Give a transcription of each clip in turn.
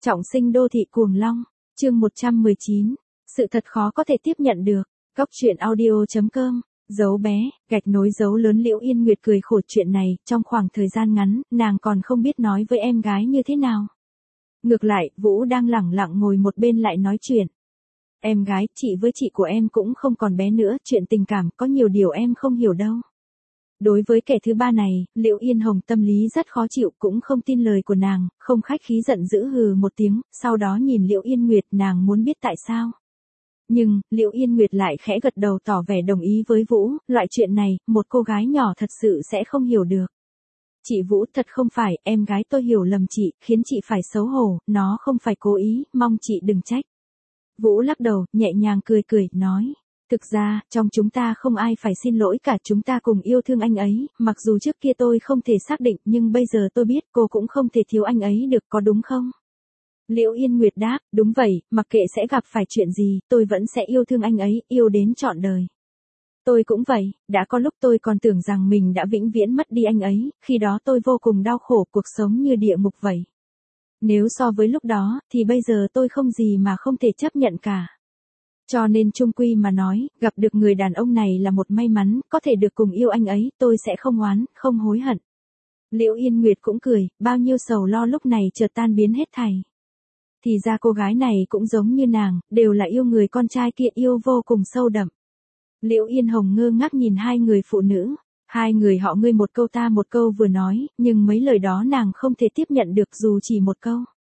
Trọng sinh đô thị cuồng long, chương 119. Sự thật khó có thể tiếp nhận được. Góc truyện audio.com, dấu bé, gạch nối dấu lớn. Liễu Yên Nguyệt cười khổ, chuyện này, trong khoảng thời gian ngắn, nàng còn không biết nói với em gái như thế nào. Ngược lại, Vũ đang lẳng lặng ngồi một bên lại nói chuyện. Em gái, chị với chị của em cũng không còn bé nữa, chuyện tình cảm có nhiều điều em không hiểu đâu. Đối với kẻ thứ ba này, Liễu Yên Hồng tâm lý rất khó chịu, cũng không tin lời của nàng, không khách khí giận dữ hừ một tiếng, sau đó nhìn Liễu Yên Nguyệt, nàng muốn biết tại sao. Nhưng, Liễu Yên Nguyệt lại khẽ gật đầu tỏ vẻ đồng ý với Vũ, loại chuyện này, một cô gái nhỏ thật sự sẽ không hiểu được. Chị Vũ, thật không phải, em gái tôi hiểu lầm chị, khiến chị phải xấu hổ, nó không phải cố ý, mong chị đừng trách. Vũ lắc đầu, nhẹ nhàng cười cười, nói. Thực ra, trong chúng ta không ai phải xin lỗi cả, chúng ta cùng yêu thương anh ấy, mặc dù trước kia tôi không thể xác định, nhưng bây giờ tôi biết cô cũng không thể thiếu anh ấy được, có đúng không? Liễu Yên Nguyệt đáp, đúng vậy, mặc kệ sẽ gặp phải chuyện gì, tôi vẫn sẽ yêu thương anh ấy, yêu đến trọn đời. Tôi cũng vậy, đã có lúc tôi còn tưởng rằng mình đã vĩnh viễn mất đi anh ấy, khi đó tôi vô cùng đau khổ, cuộc sống như địa ngục vậy. Nếu so với lúc đó, thì bây giờ tôi không gì mà không thể chấp nhận cả. Cho nên chung quy mà nói, gặp được người đàn ông này là một may mắn, có thể được cùng yêu anh ấy, tôi sẽ không oán, không hối hận. Liễu Yên Nguyệt cũng cười, bao nhiêu sầu lo lúc này chợt tan biến hết thảy. Thì ra cô gái này cũng giống như nàng, đều là yêu người con trai kia, yêu vô cùng sâu đậm. Liễu Yên Hồng ngơ ngác nhìn hai người phụ nữ, hai người họ ngươi một câu ta một câu vừa nói, nhưng mấy lời đó nàng không thể tiếp nhận được dù chỉ một câu.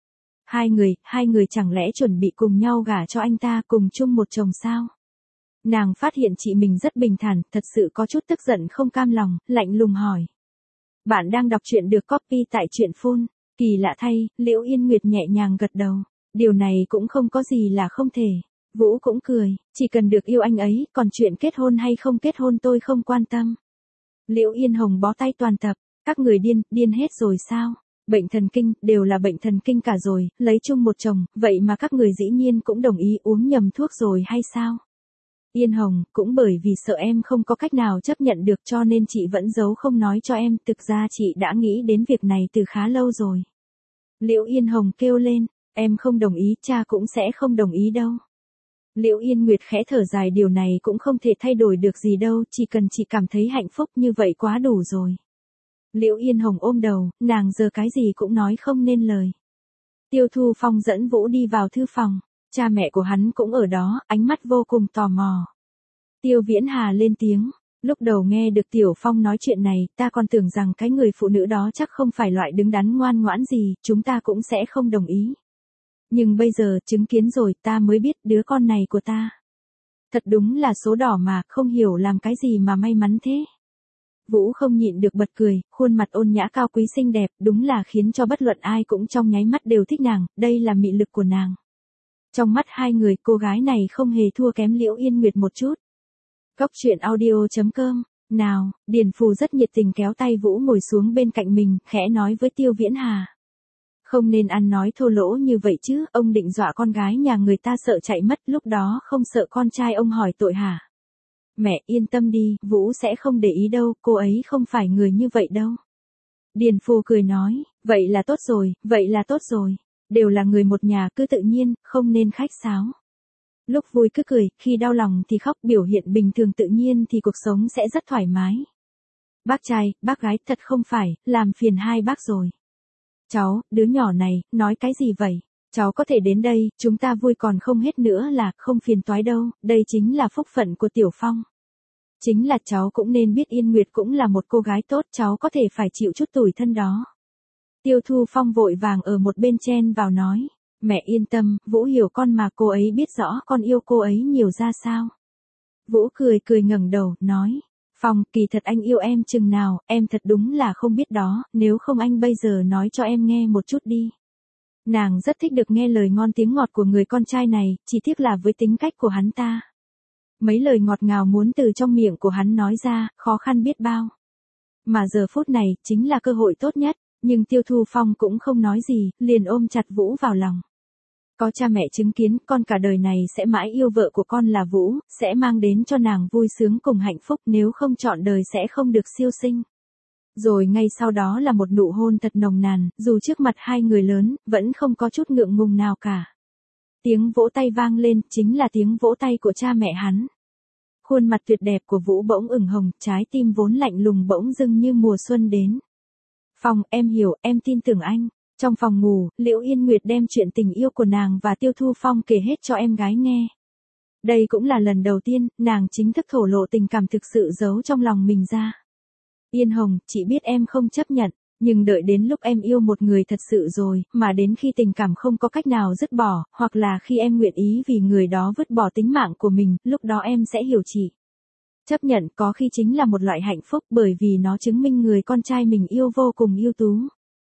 Hai người chẳng lẽ chuẩn bị cùng nhau gả cho anh ta, cùng chung một chồng sao? Nàng phát hiện chị mình rất bình thản, thật sự có chút tức giận không cam lòng, lạnh lùng hỏi. Bạn đang đọc truyện được copy tại truyện Phone. Kỳ lạ thay, Liễu Yên Nguyệt nhẹ nhàng gật đầu. Điều này cũng không có gì là không thể. Vũ cũng cười, chỉ cần được yêu anh ấy, còn chuyện kết hôn hay không kết hôn tôi không quan tâm. Liễu Yên Hồng bó tay toàn tập, các người điên hết rồi sao? Bệnh thần kinh, đều là bệnh thần kinh cả rồi, lấy chung một chồng, vậy mà các người dĩ nhiên cũng đồng ý uống nhầm thuốc rồi hay sao? Yên Hồng, cũng bởi vì sợ em không có cách nào chấp nhận được cho nên chị vẫn giấu không nói cho em, thực ra chị đã nghĩ đến việc này từ khá lâu rồi. Liễu Yên Hồng kêu lên, em không đồng ý, cha cũng sẽ không đồng ý đâu. Liễu Yên Nguyệt khẽ thở dài, điều này cũng không thể thay đổi được gì đâu, chỉ cần chị cảm thấy hạnh phúc như vậy quá đủ rồi. Liễu Yên Hồng ôm đầu, nàng giờ cái gì cũng nói không nên lời. Tiêu Thu Phong dẫn Vũ đi vào thư phòng, cha mẹ của hắn cũng ở đó, ánh mắt vô cùng tò mò. Tiêu Viễn Hà lên tiếng, lúc đầu nghe được Tiểu Phong nói chuyện này, ta còn tưởng rằng cái người phụ nữ đó chắc không phải loại đứng đắn ngoan ngoãn gì, chúng ta cũng sẽ không đồng ý. Nhưng bây giờ, chứng kiến rồi, ta mới biết đứa con này của ta. Thật đúng là số đỏ mà, không hiểu làm cái gì mà may mắn thế. Vũ không nhịn được bật cười, khuôn mặt ôn nhã cao quý xinh đẹp, đúng là khiến cho bất luận ai cũng trong nháy mắt đều thích nàng, đây là mị lực của nàng. Trong mắt hai người, cô gái này không hề thua kém Liễu Yên Nguyệt một chút. Góc truyện audio.com, nào, Điền Phù rất nhiệt tình kéo tay Vũ ngồi xuống bên cạnh mình, khẽ nói với Tiêu Viễn Hà. Không nên ăn nói thô lỗ như vậy chứ, ông định dọa con gái nhà người ta sợ chạy mất, lúc đó không sợ con trai ông hỏi tội hả? Mẹ yên tâm đi, Vũ sẽ không để ý đâu, cô ấy không phải người như vậy đâu. Điền Phù cười nói, vậy là tốt rồi, đều là người một nhà, cứ tự nhiên, không nên khách sáo. Lúc vui cứ cười, khi đau lòng thì khóc, biểu hiện bình thường tự nhiên thì cuộc sống sẽ rất thoải mái. Bác trai, bác gái, thật không phải, làm phiền hai bác rồi. Cháu, đứa nhỏ này, nói cái gì vậy? Cháu có thể đến đây, chúng ta vui còn không hết nữa là, không phiền toái đâu, đây chính là phúc phận của Tiểu Phong. Chính là cháu cũng nên biết Yên Nguyệt cũng là một cô gái tốt, cháu có thể phải chịu chút tủi thân đó. Tiêu Thu Phong vội vàng ở một bên chen vào nói, mẹ yên tâm, Vũ hiểu con mà, cô ấy biết rõ con yêu cô ấy nhiều ra sao. Vũ cười ngẩng đầu, nói, Phong, kỳ thật anh yêu em chừng nào, em thật đúng là không biết đó, nếu không anh bây giờ nói cho em nghe một chút đi. Nàng rất thích được nghe lời ngon tiếng ngọt của người con trai này, chỉ tiếc là với tính cách của hắn ta. Mấy lời ngọt ngào muốn từ trong miệng của hắn nói ra, khó khăn biết bao. Mà giờ phút này, chính là cơ hội tốt nhất, nhưng Tiêu Thu Phong cũng không nói gì, liền ôm chặt Vũ vào lòng. Có cha mẹ chứng kiến, con cả đời này sẽ mãi yêu vợ của con là Vũ, sẽ mang đến cho nàng vui sướng cùng hạnh phúc, nếu không trọn đời sẽ không được siêu sinh. Rồi ngay sau đó là một nụ hôn thật nồng nàn, dù trước mặt hai người lớn, vẫn không có chút ngượng ngùng nào cả. Tiếng vỗ tay vang lên, chính là tiếng vỗ tay của cha mẹ hắn. Khuôn mặt tuyệt đẹp của Vũ bỗng ửng hồng, trái tim vốn lạnh lùng bỗng dưng như mùa xuân đến. Phong, em hiểu, em tin tưởng anh. Trong phòng ngủ, Liễu Yên Nguyệt đem chuyện tình yêu của nàng và Tiêu Thu Phong kể hết cho em gái nghe. Đây cũng là lần đầu tiên, nàng chính thức thổ lộ tình cảm thực sự giấu trong lòng mình ra. Yên Hồng, chị biết em không chấp nhận, nhưng đợi đến lúc em yêu một người thật sự rồi, mà đến khi tình cảm không có cách nào dứt bỏ, hoặc là khi em nguyện ý vì người đó vứt bỏ tính mạng của mình, lúc đó em sẽ hiểu chị. Chấp nhận có khi chính là một loại hạnh phúc bởi vì nó chứng minh người con trai mình yêu vô cùng ưu tú.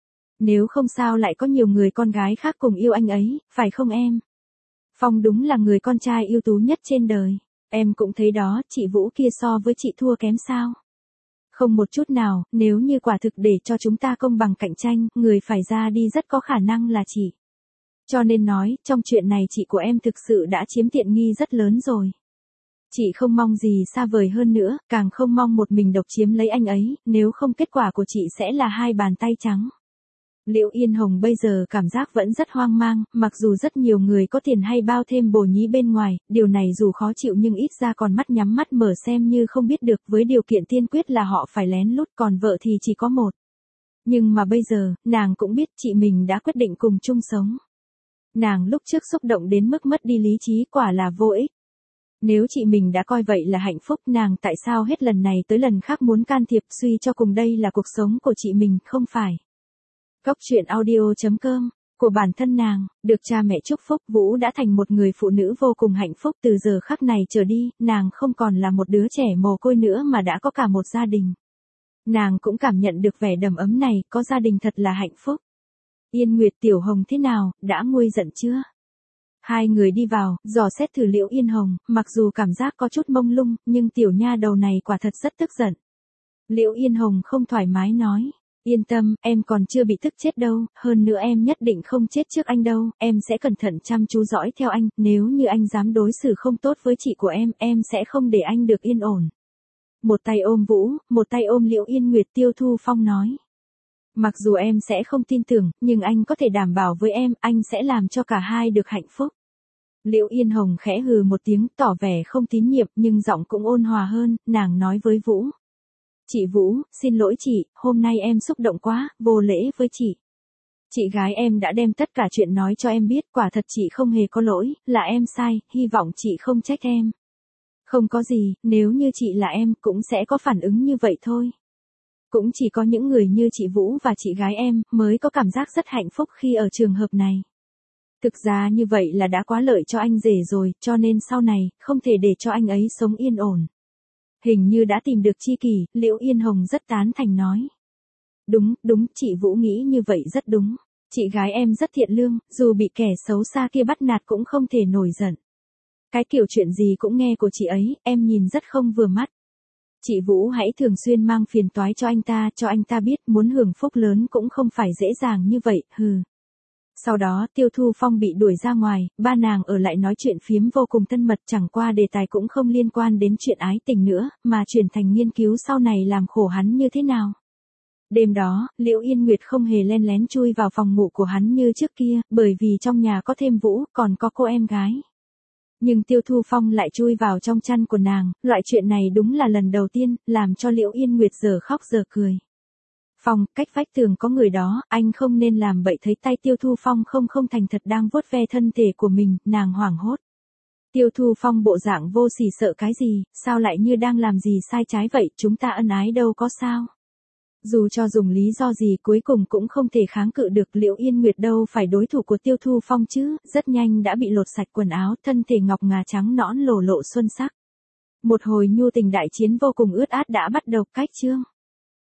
Nếu không sao lại có nhiều người con gái khác cùng yêu anh ấy, phải không em? Phong đúng là người con trai ưu tú nhất trên đời. Em cũng thấy đó, chị Vũ kia so với chị thua kém sao? Không một chút nào, nếu như quả thực để cho chúng ta công bằng cạnh tranh, người phải ra đi rất có khả năng là chị. Cho nên nói, trong chuyện này chị của em thực sự đã chiếm tiện nghi rất lớn rồi. Chị không mong gì xa vời hơn nữa, càng không mong một mình độc chiếm lấy anh ấy, nếu không kết quả của chị sẽ là hai bàn tay trắng. Liễu Yên Hồng bây giờ cảm giác vẫn rất hoang mang, mặc dù rất nhiều người có tiền hay bao thêm bồ nhí bên ngoài, điều này dù khó chịu nhưng ít ra còn mắt nhắm mắt mở xem như không biết được, với điều kiện tiên quyết là họ phải lén lút, còn vợ thì chỉ có một. Nhưng mà bây giờ, nàng cũng biết chị mình đã quyết định cùng chung sống. Nàng lúc trước xúc động đến mức mất đi lý trí quả là vô ích. Nếu chị mình đã coi vậy là hạnh phúc, nàng tại sao hết lần này tới lần khác muốn can thiệp, suy cho cùng đây là cuộc sống của chị mình, không phải. Góc truyện audio.com, của bản thân nàng, được cha mẹ chúc phúc, Vũ đã thành một người phụ nữ vô cùng hạnh phúc, từ giờ khắc này trở đi, nàng không còn là một đứa trẻ mồ côi nữa mà đã có cả một gia đình. Nàng cũng cảm nhận được vẻ đầm ấm này, có gia đình thật là hạnh phúc. Yên Nguyệt, Tiểu Hồng thế nào, đã nguôi giận chưa? Hai người đi vào, dò xét thử Liễu Yên Hồng, mặc dù cảm giác có chút mông lung, nhưng tiểu nha đầu này quả thật rất tức giận. Liễu Yên Hồng không thoải mái nói. Yên tâm, em còn chưa bị tức chết đâu, hơn nữa em nhất định không chết trước anh đâu, em sẽ cẩn thận chăm chú dõi theo anh, nếu như anh dám đối xử không tốt với chị của em sẽ không để anh được yên ổn. Một tay ôm Vũ, một tay ôm Liễu Yên Nguyệt, Tiêu Thu Phong nói. Mặc dù em sẽ không tin tưởng, nhưng anh có thể đảm bảo với em, anh sẽ làm cho cả hai được hạnh phúc. Liễu Yên Hồng khẽ hừ một tiếng, tỏ vẻ không tín nhiệm, nhưng giọng cũng ôn hòa hơn, nàng nói với Vũ. Chị Vũ, xin lỗi chị, hôm nay em xúc động quá, vô lễ với chị. Chị gái em đã đem tất cả chuyện nói cho em biết, quả thật chị không hề có lỗi, là em sai, hy vọng chị không trách em. Không có gì, nếu như chị là em, cũng sẽ có phản ứng như vậy thôi. Cũng chỉ có những người như chị Vũ và chị gái em, mới có cảm giác rất hạnh phúc khi ở trường hợp này. Thực ra như vậy là đã quá lợi cho anh rể rồi, cho nên sau này, không thể để cho anh ấy sống yên ổn. Hình như đã tìm được tri kỷ, Liễu Yên Hồng rất tán thành nói. Đúng, chị Vũ nghĩ như vậy rất đúng. Chị gái em rất thiện lương, dù bị kẻ xấu xa kia bắt nạt cũng không thể nổi giận. Cái kiểu chuyện gì cũng nghe của chị ấy, em nhìn rất không vừa mắt. Chị Vũ hãy thường xuyên mang phiền toái cho anh ta biết muốn hưởng phúc lớn cũng không phải dễ dàng như vậy, hừ. Sau đó Tiêu Thu Phong bị đuổi ra ngoài, ba nàng ở lại nói chuyện phiếm vô cùng thân mật, chẳng qua đề tài cũng không liên quan đến chuyện ái tình nữa, mà chuyển thành nghiên cứu sau này làm khổ hắn như thế nào. Đêm đó, Liễu Yên Nguyệt không hề len lén chui vào phòng ngủ của hắn như trước kia, bởi vì trong nhà có thêm Vũ, còn có cô em gái. Nhưng Tiêu Thu Phong lại chui vào trong chăn của nàng, loại chuyện này đúng là lần đầu tiên, làm cho Liễu Yên Nguyệt giờ khóc giờ cười. Phong, cách vách tường có người đó, anh không nên làm bậy. Thấy tay Tiêu Thu Phong không thành thật đang vuốt ve thân thể của mình, nàng hoảng hốt. Tiêu Thu Phong bộ dạng vô sỉ sợ cái gì, sao lại như đang làm gì sai trái vậy, chúng ta ân ái đâu có sao. Dù cho dùng lý do gì cuối cùng cũng không thể kháng cự được, Liễu Yên Nguyệt đâu phải đối thủ của Tiêu Thu Phong chứ, rất nhanh đã bị lột sạch quần áo, thân thể ngọc ngà trắng nõn lổ lộ xuân sắc. Một hồi nhu tình đại chiến vô cùng ướt át đã bắt đầu, cách chương.